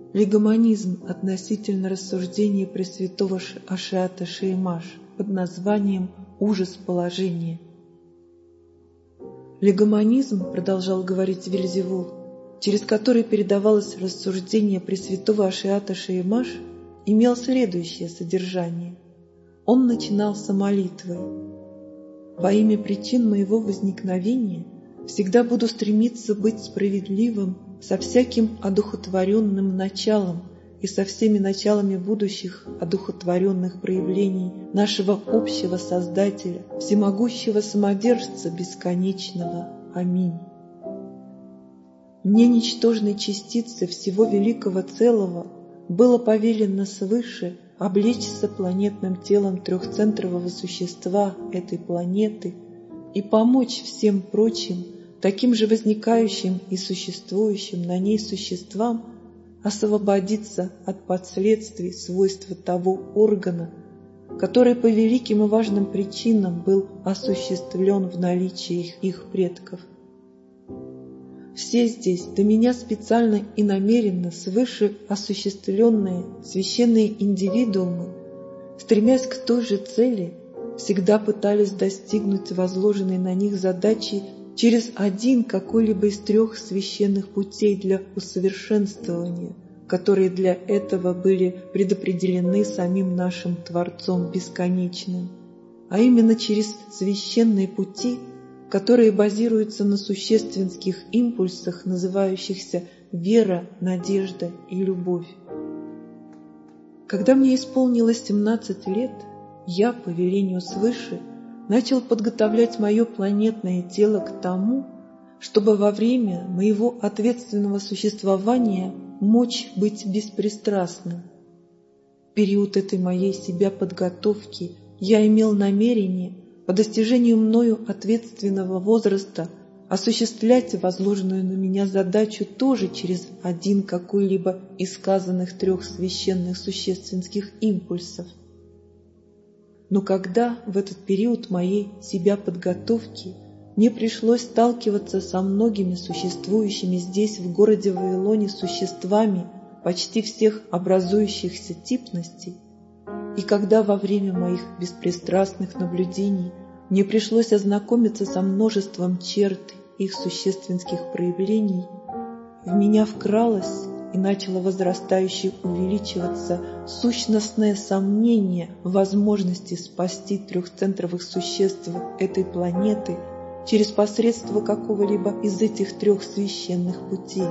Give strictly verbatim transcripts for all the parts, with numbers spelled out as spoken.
легомонизм относительно рассуждения Пресвятого Ашиата Шеймаш под названием «Ужас положения». Легомонизм, продолжал говорить Вельзевул, через который передавалось рассуждение Пресвятого Ашиата Шеймаш, имел следующее содержание. Он начинался молитвой: «Во имя причин моего возникновения всегда буду стремиться быть справедливым со всяким одухотворенным началом и со всеми началами будущих одухотворенных проявлений нашего общего Создателя, всемогущего Самодержца Бесконечного. Аминь. Мне, ничтожной частице всего великого целого, было повелено свыше облечься планетным телом трехцентрового существа этой планеты и помочь всем прочим, таким же возникающим и существующим на ней существам, освободиться от последствий свойства того органа, который по великим и важным причинам был осуществлен в наличии их предков. Все здесь до меня специально и намеренно свыше осуществленные священные индивидуумы, стремясь к той же цели, всегда пытались достигнуть возложенной на них задачи через один какой-либо из трех священных путей для усовершенствования, которые для этого были предопределены самим нашим Творцом Бесконечным, а именно через священные пути, которые базируются на существенских импульсах, называющихся вера, надежда и любовь. Когда мне исполнилось семнадцать лет, я, по велению свыше, начал подготовлять мое планетное тело к тому, чтобы во время моего ответственного существования мочь быть беспристрастным. В период этой моей себя подготовки я имел намерение по достижению мною ответственного возраста осуществлять возложенную на меня задачу тоже через один какой-либо из сказанных трех священных существенских импульсов. Но когда в этот период моей себя подготовки мне пришлось сталкиваться со многими существующими здесь, в городе Вавилоне, существами почти всех образующихся типностей, и когда во время моих беспристрастных наблюдений мне пришлось ознакомиться со множеством черт их существенских проявлений, в меня вкралось и начало возрастающе увеличиваться сущностное сомнение в возможности спасти трехцентровых существ этой планеты через посредство какого-либо из этих трех священных путей.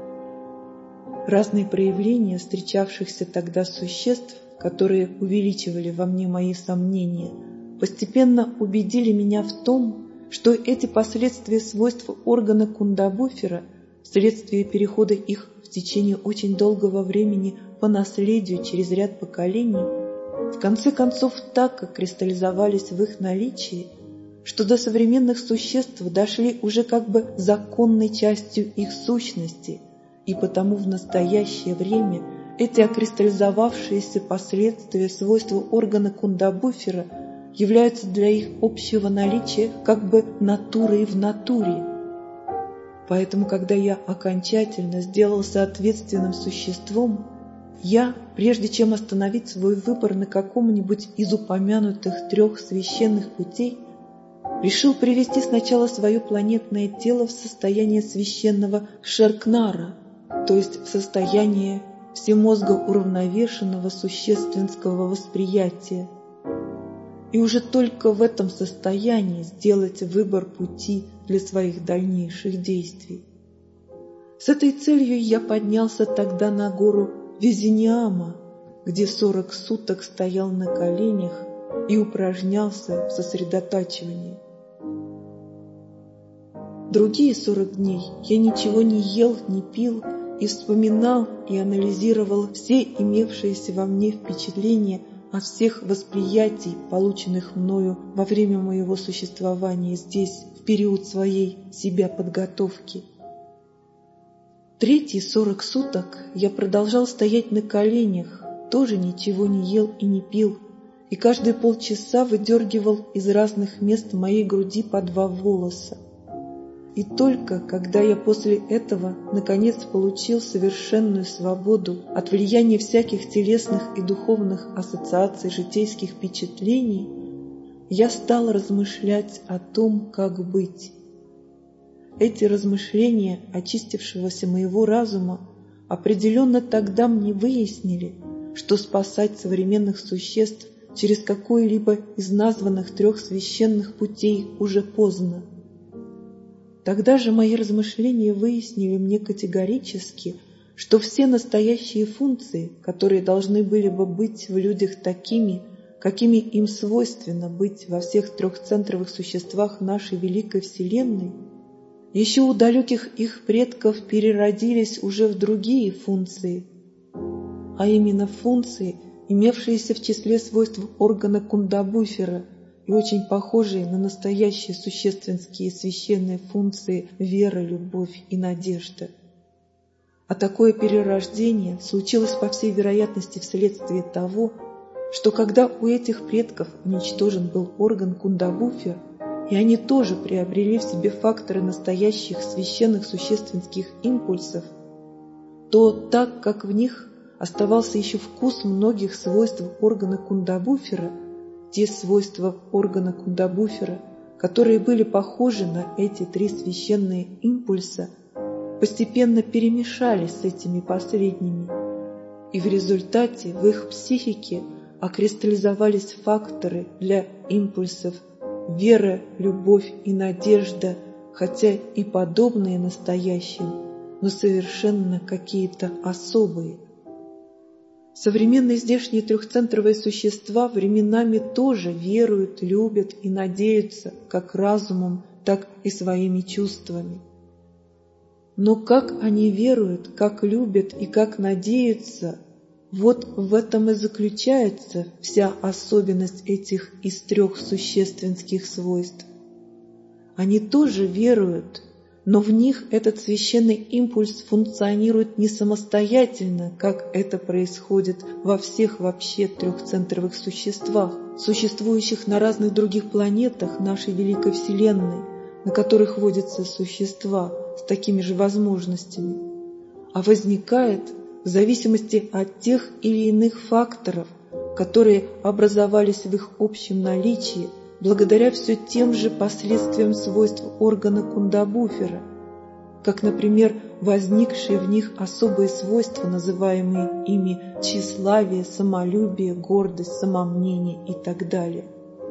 Разные проявления встречавшихся тогда существ, которые увеличивали во мне мои сомнения, постепенно убедили меня в том, что эти последствия свойств органа Кундабуфера, вследствие перехода их в течение очень долгого времени по наследию через ряд поколений, в конце концов так окристаллизовались в их наличии, что до современных существ дошли уже как бы законной частью их сущности, и потому в настоящее время эти окристаллизовавшиеся последствия свойства органа Кундабуфера являются для их общего наличия как бы натурой в натуре. Поэтому, когда я окончательно сделался ответственным существом, я, прежде чем остановить свой выбор на каком-нибудь из упомянутых трех священных путей, решил привести сначала свое планетное тело в состояние священного Шеркнара, то есть в состояние всемозгоуравновешенного существенского восприятия, и уже только в этом состоянии сделать выбор пути для своих дальнейших действий. С этой целью я поднялся тогда на гору Визиниама, где сорок суток стоял на коленях и упражнялся в сосредотачивании. Другие сорок дней я ничего не ел, не пил и вспоминал и анализировал все имевшиеся во мне впечатления от всех восприятий, полученных мною во время моего существования здесь, в период своей себя подготовки. Третьи сорок суток я продолжал стоять на коленях, тоже ничего не ел и не пил, и каждые полчаса выдергивал из разных мест моей груди по два волоса. И только когда я после этого наконец получил совершенную свободу от влияния всяких телесных и духовных ассоциаций житейских впечатлений, я стал размышлять о том, как быть. Эти размышления очистившегося моего разума определенно тогда мне выяснили, что спасать современных существ через какой-либо из названных трех священных путей уже поздно. Тогда же мои размышления выяснили мне категорически, что все настоящие функции, которые должны были бы быть в людях такими, какими им свойственно быть во всех трехцентровых существах нашей великой Вселенной, еще у далеких их предков переродились уже в другие функции, а именно функции, имевшиеся в числе свойств органа Кундабуфера и очень похожие на настоящие существенские священные функции вера, любовь и надежда. А такое перерождение случилось по всей вероятности вследствие того, что когда у этих предков уничтожен был орган Кундабуфер, и они тоже приобрели в себе факторы настоящих священных существенских импульсов, то так как в них оставался еще вкус многих свойств органа Кундабуфера, те свойства органа Кундабуфера, которые были похожи на эти три священные импульса, постепенно перемешались с этими последними, и в результате в их психике окристаллизовались факторы для импульсов вера, любовь и надежда, хотя и подобные настоящим, но совершенно какие-то особые. Современные здешние трехцентровые существа временами тоже веруют, любят и надеются как разумом, так и своими чувствами. Но как они веруют, как любят и как надеются, вот в этом и заключается вся особенность этих из трех существенских свойств. Они тоже веруют, но в них этот священный импульс функционирует не самостоятельно, как это происходит во всех вообще трехцентровых существах, существующих на разных других планетах нашей великой Вселенной, на которых водятся существа с такими же возможностями, а возникает в зависимости от тех или иных факторов, которые образовались в их общем наличии благодаря все тем же последствиям свойств органа Кундабуфера, как, например, возникшие в них особые свойства, называемые ими тщеславие, самолюбие, гордость, самомнение и так далее.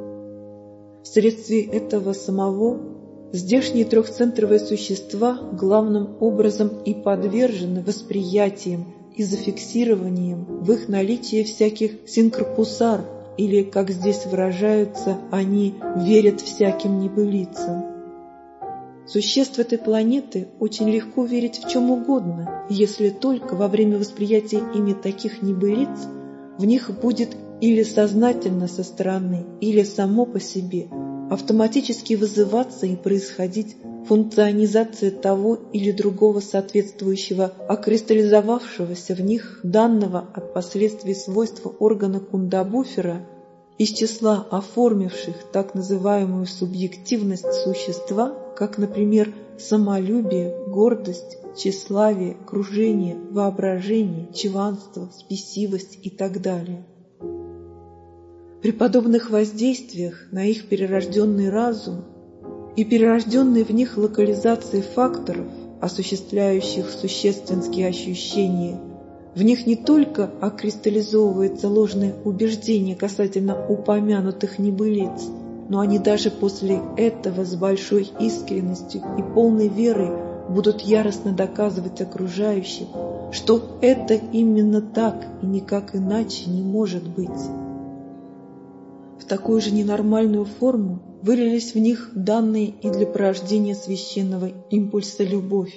Вследствие этого самого здешние трехцентровые существа главным образом и подвержены восприятиям и зафиксированием в их наличии всяких синкропусар, или, как здесь выражаются, они верят всяким небылицам. Существ этой планеты очень легко верить в чем угодно, если только во время восприятия ими таких небылиц в них будет или сознательно со стороны, или само по себе автоматически вызываться и происходить функционизация того или другого соответствующего окристаллизовавшегося в них данного от последствий свойства органа Кундабуфера из числа оформивших так называемую субъективность существа, как, например, самолюбие, гордость, тщеславие, кружение, воображение, чванство, спесивость и так далее. При подобных воздействиях на их перерожденный разум и перерожденные в них локализации факторов, осуществляющих существенские ощущения, в них не только окристаллизовывается ложное убеждение касательно упомянутых небылиц, но они даже после этого с большой искренностью и полной верой будут яростно доказывать окружающим, что это именно так и никак иначе не может быть. В такую же ненормальную форму вылились в них данные и для порождения священного импульса любовь.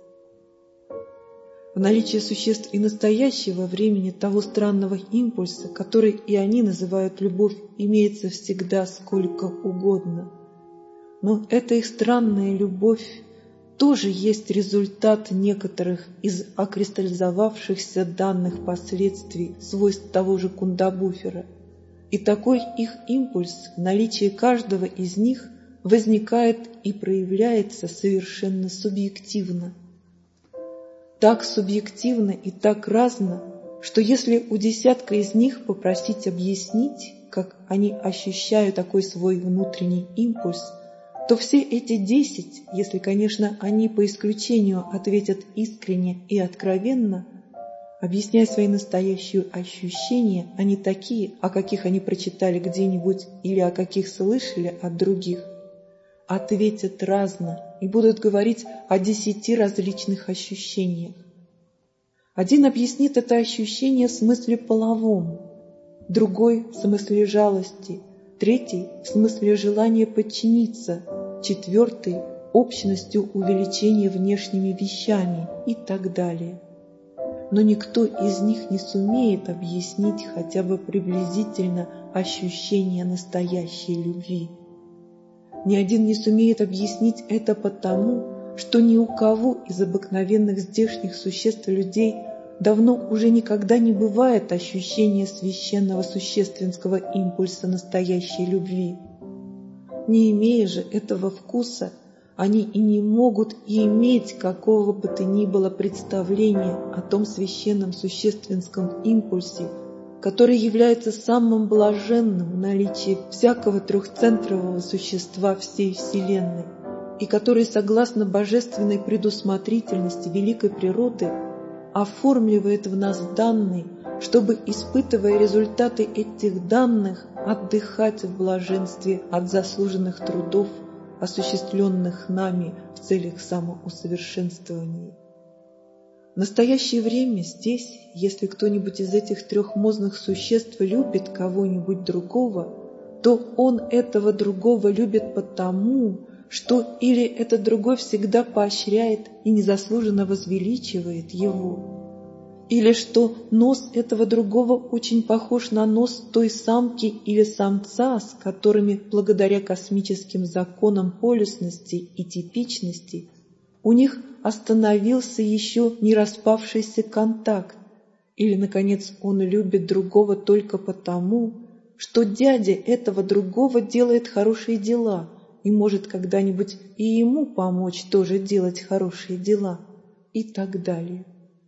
В наличии существ и настоящего времени того странного импульса, который и они называют любовь, имеется всегда сколько угодно. Но эта их странная любовь тоже есть результат некоторых из окристаллизовавшихся данных последствий свойств того же Кундабуфера. И такой их импульс в наличии каждого из них возникает и проявляется совершенно субъективно. Так субъективно и так разно, что если у десятка из них попросить объяснить, как они ощущают такой свой внутренний импульс, то все эти десять, если, конечно, они по исключению ответят искренне и откровенно, объясняя свои настоящие ощущения, а не такие, о каких они прочитали где-нибудь или о каких слышали от других, ответят разно и будут говорить о десяти различных ощущениях. Один объяснит это ощущение в смысле половом, другой в смысле жалости, третий в смысле желания подчиниться, четвертый общностью увеличения внешними вещами и так далее. Но никто из них не сумеет объяснить хотя бы приблизительно ощущение настоящей любви. Ни один не сумеет объяснить это потому, что ни у кого из обыкновенных здешних существ людей давно уже никогда не бывает ощущения священного существенского импульса настоящей любви. Не имея же этого вкуса, они и не могут и иметь какого бы то ни было представления о том священном существенском импульсе, который является самым блаженным в наличии всякого трехцентрового существа всей Вселенной, и который, согласно божественной предусмотрительности великой природы, оформливает в нас данные, чтобы, испытывая результаты этих данных, отдыхать в блаженстве от заслуженных трудов, осуществленных нами в целях самоусовершенствования. В настоящее время здесь, если кто-нибудь из этих трех мозных существ любит кого-нибудь другого, то он этого другого любит потому, что или этот другой всегда поощряет и незаслуженно возвеличивает его, или что нос этого другого очень похож на нос той самки или самца, с которыми, благодаря космическим законам полюсности и типичности, у них остановился еще не распавшийся контакт, или, наконец, он любит другого только потому, что дядя этого другого делает хорошие дела и может когда-нибудь и ему помочь тоже делать хорошие дела, и так далее.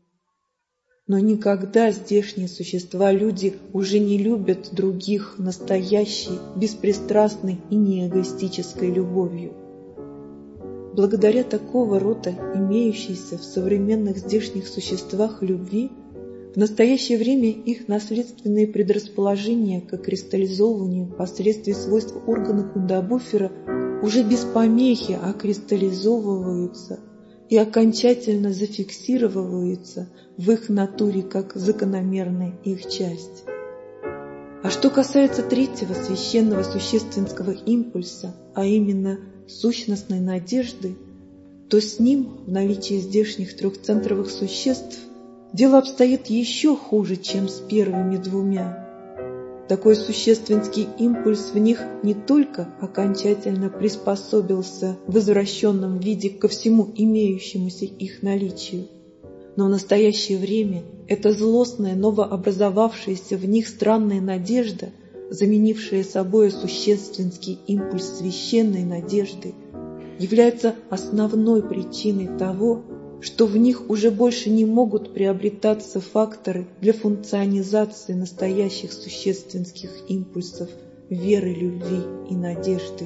Но никогда здешние существа-люди уже не любят других настоящей, беспристрастной и неэгоистической любовью. Благодаря такого рода имеющейся в современных здешних существах любви, в настоящее время их наследственные предрасположения к кристаллизованию посредством свойств органа Кундабуфера уже без помехи окристаллизовываются и окончательно зафиксировываются в их натуре как закономерная их часть. А что касается третьего священного существенского импульса, а именно сущностной надежды, то с ним, в наличии здешних трехцентровых существ, дело обстоит еще хуже, чем с первыми двумя. Такой существенский импульс в них не только окончательно приспособился в извращенном виде ко всему имеющемуся их наличию, но в настоящее время эта злостная, новообразовавшаяся в них странная надежда, заменившая собой существенский импульс священной надежды, является основной причиной того, что в них уже больше не могут приобретаться факторы для функционизации настоящих существенских импульсов веры, любви и надежды.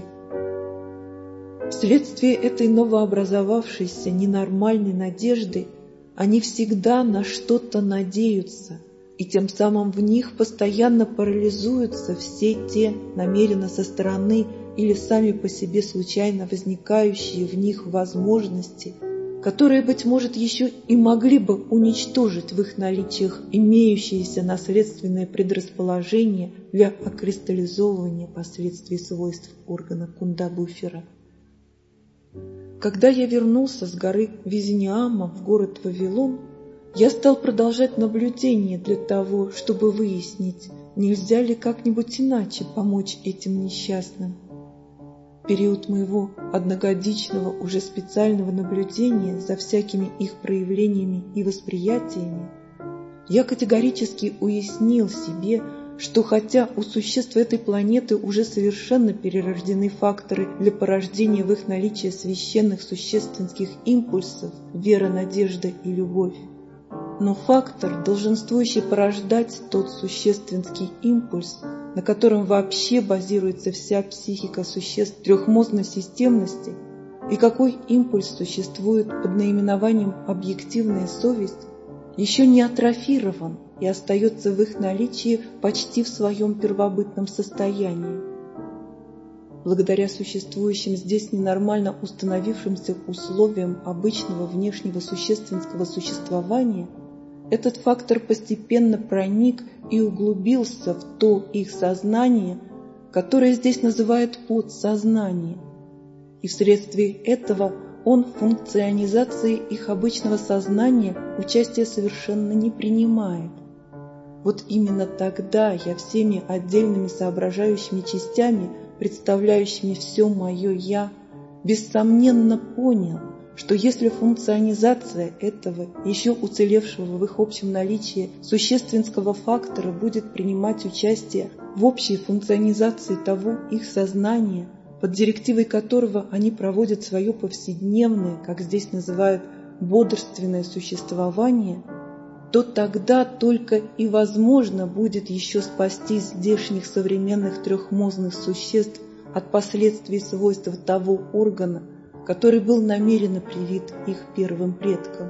Вследствие этой новообразовавшейся ненормальной надежды они всегда на что-то надеются, и тем самым в них постоянно парализуются все те намеренно со стороны или сами по себе случайно возникающие в них возможности, которые, быть может, еще и могли бы уничтожить в их наличиях имеющиеся наследственные предрасположения для окристаллизовывания последствий свойств органа Кундабуфера. Когда я вернулся с горы Визиниама в город Вавилон, я стал продолжать наблюдение для того, чтобы выяснить, нельзя ли как-нибудь иначе помочь этим несчастным. В период моего одногодичного уже специального наблюдения за всякими их проявлениями и восприятиями я категорически уяснил себе, что хотя у существ этой планеты уже совершенно перерождены факторы для порождения в их наличии священных существенских импульсов – вера, надежда и любовь, но фактор, долженствующий порождать тот существенский импульс, на котором вообще базируется вся психика существ трехмозной системности, и какой импульс существует под наименованием «объективная совесть», еще не атрофирован и остается в их наличии почти в своем первобытном состоянии. Благодаря существующим здесь ненормально установившимся условиям обычного внешнего существенского существования, этот фактор постепенно проник и углубился в то их сознание, которое здесь называют подсознание, и вследствие этого он в функционизации их обычного сознания участия совершенно не принимает. Вот именно тогда я всеми отдельными соображающими частями, представляющими все мое «я», бессомненно понял, что если функционизация этого, еще уцелевшего в их общем наличии, существенского фактора будет принимать участие в общей функционизации того их сознания, под директивой которого они проводят свое повседневное, как здесь называют, бодрственное существование, то тогда только и возможно будет еще спасти здешних современных трехмозных существ от последствий свойств того органа, который был намеренно привит их первым предкам.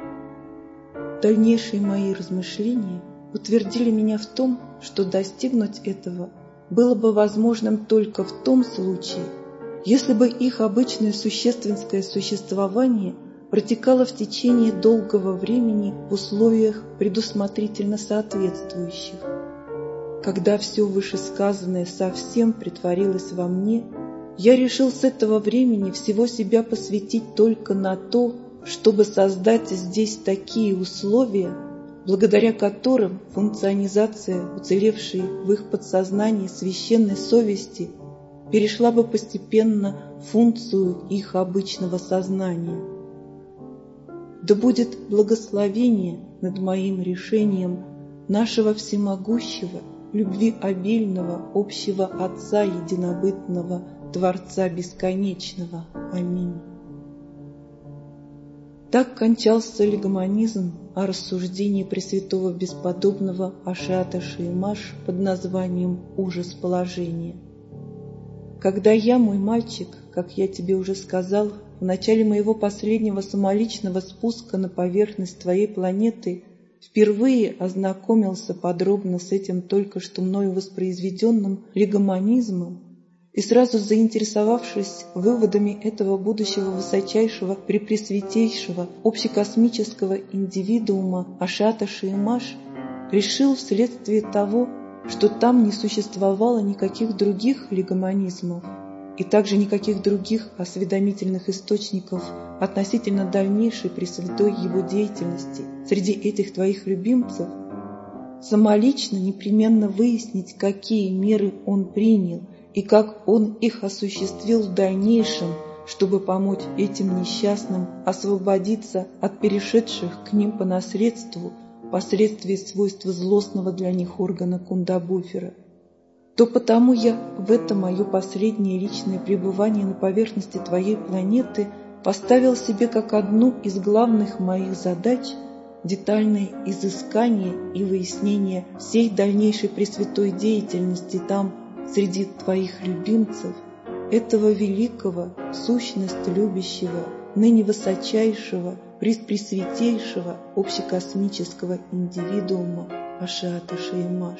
Дальнейшие мои размышления утвердили меня в том, что достигнуть этого было бы возможным только в том случае, если бы их обычное существенское существование протекало в течение долгого времени в условиях предусмотрительно соответствующих. Когда все вышесказанное совсем претворилось во мне, я решил с этого времени всего себя посвятить только на то, чтобы создать здесь такие условия, благодаря которым функционизация, уцелевшей в их подсознании священной совести, перешла бы постепенно в функцию их обычного сознания. Да будет благословение над моим решением нашего всемогущего, любви обильного, общего Отца единобытного, Творца Бесконечного. Аминь. Так кончался легомонизм о рассуждении Пресвятого Бесподобного Ашиата Шиимаш под названием «Ужас положения». Когда я, мой мальчик, как я тебе уже сказал, в начале моего последнего самоличного спуска на поверхность твоей планеты впервые ознакомился подробно с этим только что мною воспроизведенным легомонизмом, и сразу заинтересовавшись выводами этого будущего высочайшего, препресвятейшего, общекосмического индивидуума Ашиата Шиимаш, решил вследствие того, что там не существовало никаких других легомонизмов и также никаких других осведомительных источников относительно дальнейшей пресвятой его деятельности среди этих твоих любимцев, самолично непременно выяснить, какие меры он принял и как он их осуществил в дальнейшем, чтобы помочь этим несчастным освободиться от перешедших к ним по наследству последствий свойства злостного для них органа Кундабуфера, то потому я в это мое последнее личное пребывание на поверхности твоей планеты поставил себе как одну из главных моих задач детальное изыскание и выяснение всей дальнейшей пресвятой деятельности там, среди твоих любимцев, этого великого, сущность любящего, ныне высочайшего, преспресвятейшего общекосмического индивидуума Ашиата Шиимаш.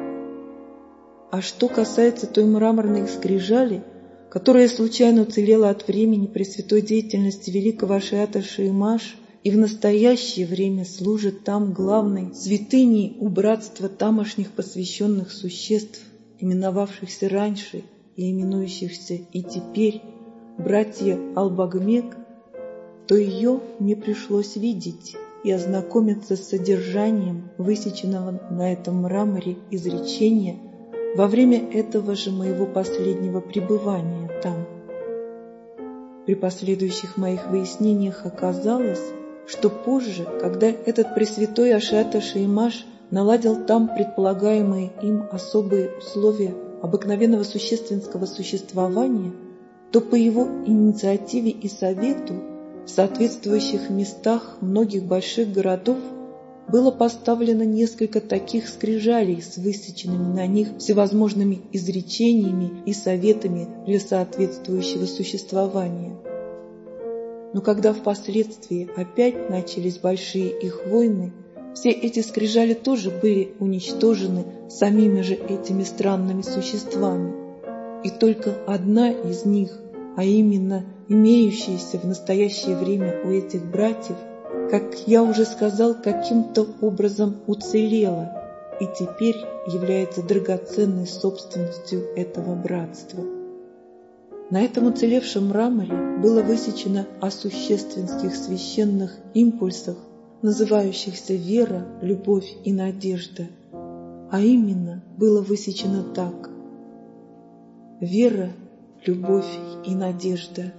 А что касается той мраморной скрижали, которая случайно уцелела от времени пресвятой деятельности великого Ашиата Шиимаш и в настоящее время служит там главной святыней у братства тамошних посвященных существ, именовавшихся раньше и именующихся и теперь братья Албагмек, то ее мне пришлось видеть и ознакомиться с содержанием высеченного на этом мраморе изречения во время этого же моего последнего пребывания там. При последующих моих выяснениях оказалось, что позже, когда этот пресвятой Ашиата Шиимаш наладил там предполагаемые им особые условия обыкновенного существенского существования, то по его инициативе и совету в соответствующих местах многих больших городов было поставлено несколько таких скрижалей с высеченными на них всевозможными изречениями и советами для соответствующего существования. Но когда впоследствии опять начались большие их войны, все эти скрижали тоже были уничтожены самими же этими странными существами, и только одна из них, а именно имеющаяся в настоящее время у этих братьев, как я уже сказал, каким-то образом уцелела и теперь является драгоценной собственностью этого братства. На этом уцелевшем мраморе было высечено о существенских священных импульсах, называющихся вера, любовь и надежда, а именно было высечено так: вера, любовь и надежда.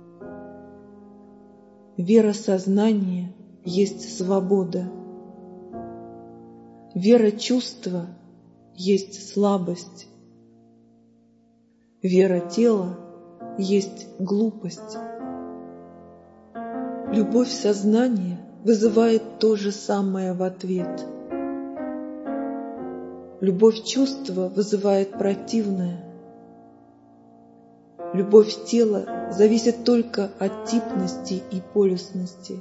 Вера сознания есть свобода. Вера чувства есть слабость. Вера тела есть глупость. Любовь сознания вызывает то же самое в ответ. Любовь чувства вызывает противное. Любовь тела зависит только от типности и полюсности.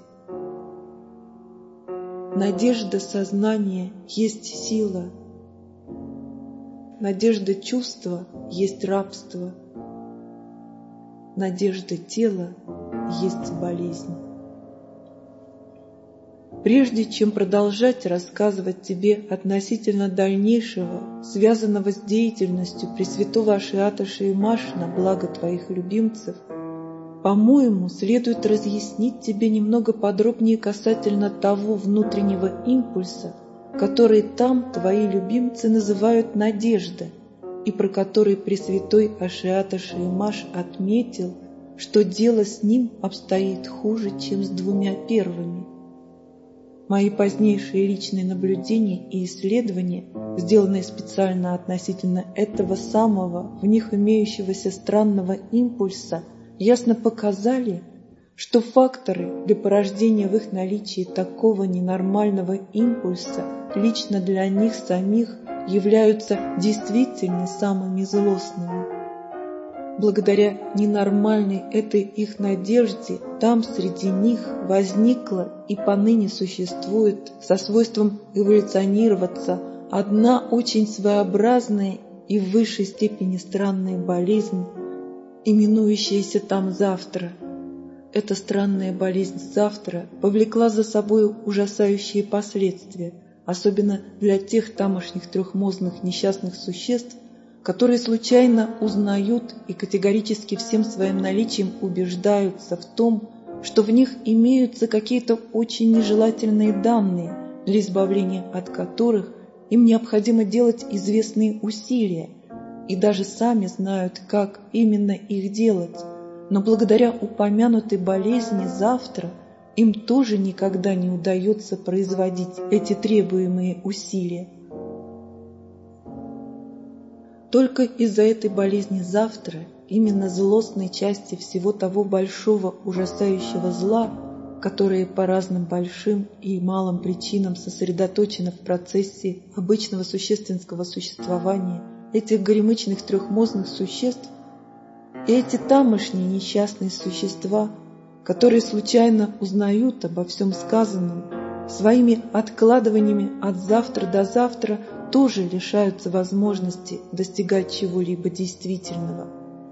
Надежда сознания есть сила. Надежда чувства есть рабство. Надежда тела есть болезнь. Прежде чем продолжать рассказывать тебе относительно дальнейшего, связанного с деятельностью Пресвятого Ашиата Шеймаш на благо твоих любимцев, по-моему, следует разъяснить тебе немного подробнее касательно того внутреннего импульса, который там твои любимцы называют надежда, и про который Пресвятой Ашиата Шеймаш отметил, что дело с ним обстоит хуже, чем с двумя первыми. Мои позднейшие личные наблюдения и исследования, сделанные специально относительно этого самого, в них имеющегося странного импульса, ясно показали, что факторы для порождения в их наличии такого ненормального импульса лично для них самих являются действительно самыми злостными. Благодаря ненормальной этой их надежде там среди них возникла и поныне существует со свойством эволюционироваться одна очень своеобразная и в высшей степени странная болезнь, именующаяся там завтра. Эта странная болезнь завтра повлекла за собой ужасающие последствия, особенно для тех тамошних трехмозных несчастных существ, которые случайно узнают и категорически всем своим наличием убеждаются в том, что в них имеются какие-то очень нежелательные данные, для избавления от которых им необходимо делать известные усилия, и даже сами знают, как именно их делать, но благодаря упомянутой болезни завтра им тоже никогда не удается производить эти требуемые усилия. Только из-за этой болезни завтра, именно злостной части всего того большого ужасающего зла, которое по разным большим и малым причинам сосредоточено в процессе обычного существенского существования этих горемычных трехмозных существ, и эти тамошние несчастные существа, которые случайно узнают обо всем сказанном, своими откладываниями от завтра до завтра тоже лишаются возможности достигать чего-либо действительного.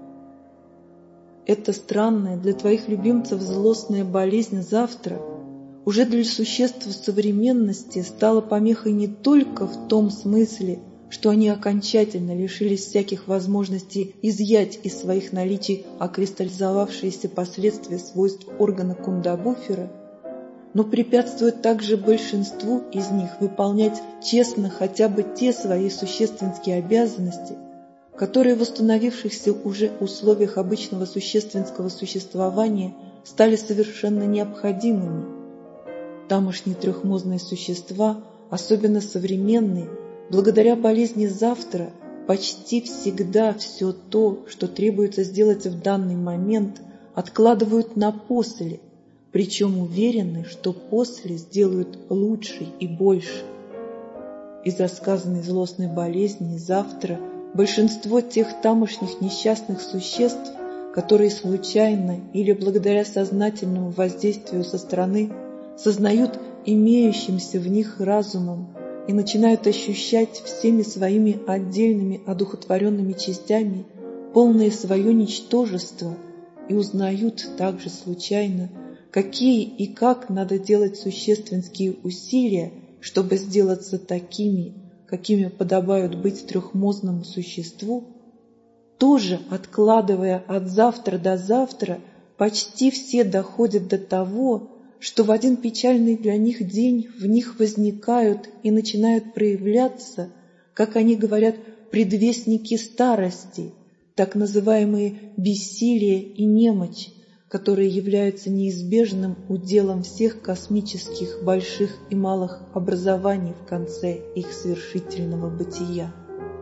Эта странная для твоих любимцев злостная болезнь завтра уже для существ современности стала помехой не только в том смысле, что они окончательно лишились всяких возможностей изъять из своих наличий окристаллизовавшиеся последствия свойств органа Кундабуфера, но препятствует также большинству из них выполнять честно хотя бы те свои существенские обязанности, которые в установившихся уже условиях обычного существенского существования стали совершенно необходимыми. Тамошние трехмозные существа особенно современные, благодаря болезни завтра, почти всегда все то, что требуется сделать в данный момент, откладывают на после, причем уверены, что после сделают лучше и больше. Из-за сказанной злостной болезни завтра большинство тех тамошних несчастных существ, которые случайно или благодаря сознательному воздействию со стороны сознают имеющимся в них разумом и начинают ощущать всеми своими отдельными одухотворенными частями полное свое ничтожество и узнают также случайно, какие и как надо делать существенские усилия, чтобы сделаться такими, какими подобают быть трехмозглому существу, тоже откладывая от завтра до завтра, почти все доходят до того, что в один печальный для них день в них возникают и начинают проявляться, как они говорят, предвестники старости, так называемые бессилие и немочь, которые являются неизбежным уделом всех космических больших и малых образований в конце их свершительного бытия.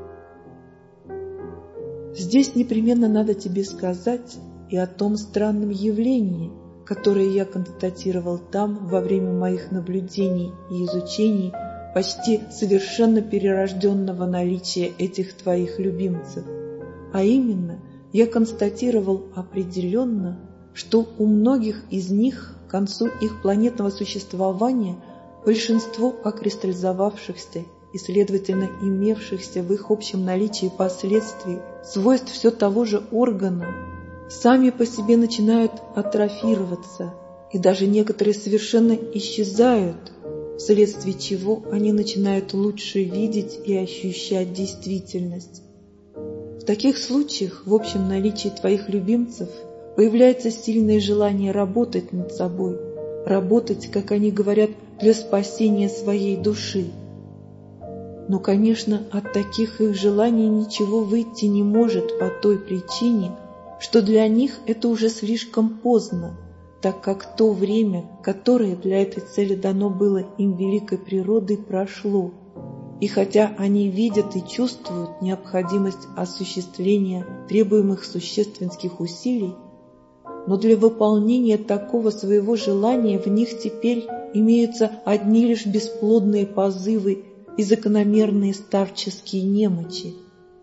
Здесь непременно надо тебе сказать и о том странном явлении, которое я констатировал там во время моих наблюдений и изучений почти совершенно перерожденного наличия этих твоих любимцев. А именно, я констатировал определенно, что у многих из них к концу их планетного существования большинство окристаллизовавшихся и, следовательно, имевшихся в их общем наличии последствий свойств все того же органа, сами по себе начинают атрофироваться, и даже некоторые совершенно исчезают, вследствие чего они начинают лучше видеть и ощущать действительность. В таких случаях в общем наличии твоих любимцев появляется сильное желание работать над собой, работать, как они говорят, для спасения своей души. Но, конечно, от таких их желаний ничего выйти не может по той причине, что для них это уже слишком поздно, так как то время, которое для этой цели дано было им великой природой, прошло. И хотя они видят и чувствуют необходимость осуществления требуемых существенских усилий, но для выполнения такого своего желания в них теперь имеются одни лишь бесплодные позывы и закономерные старческие немочи.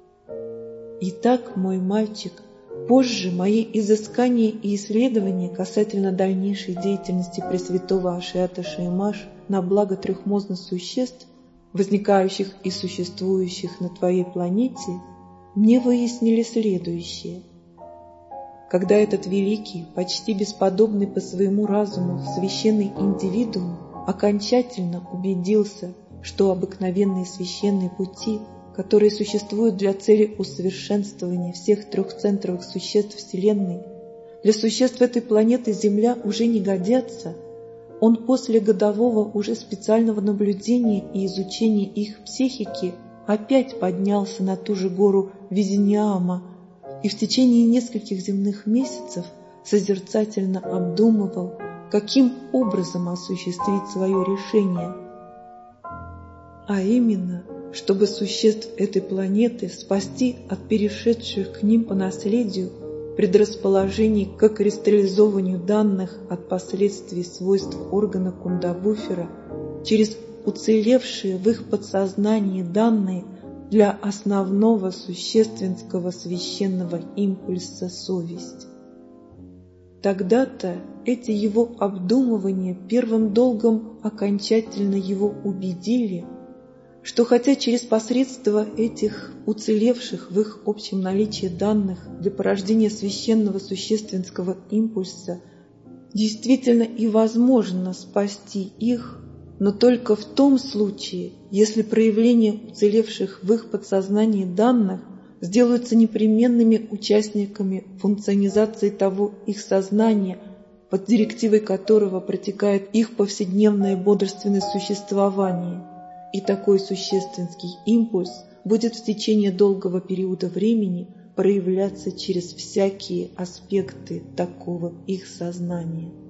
Итак, мой мальчик, позже мои изыскания и исследования касательно дальнейшей деятельности Пресвятого Ашиата Шеймаш на благо трехмозных существ, возникающих и существующих на твоей планете, мне выяснили следующее. Когда этот великий, почти бесподобный по своему разуму священный индивидуум окончательно убедился, что обыкновенные священные пути, которые существуют для цели усовершенствования всех трехцентровых существ Вселенной, для существ этой планеты Земля уже не годятся, он после годового уже специального наблюдения и изучения их психики опять поднялся на ту же гору Визиниама и в течение нескольких земных месяцев созерцательно обдумывал, каким образом осуществить свое решение, а именно, чтобы существ этой планеты спасти от перешедших к ним по наследию предрасположений к кристаллизованию данных от последствий свойств органа Кундабуфера через уцелевшие в их подсознании данные для основного существенского священного импульса совесть. Тогда-то эти его обдумывания первым долгом окончательно его убедили, что хотя через посредство этих уцелевших в их общем наличии данных для порождения священного существенского импульса действительно и возможно спасти их, но только в том случае, если проявления уцелевших в их подсознании данных сделаются непременными участниками функционизации того их сознания, под директивой которого протекает их повседневное бодрственное существование. И такой существенский импульс будет в течение долгого периода времени проявляться через всякие аспекты такого их сознания.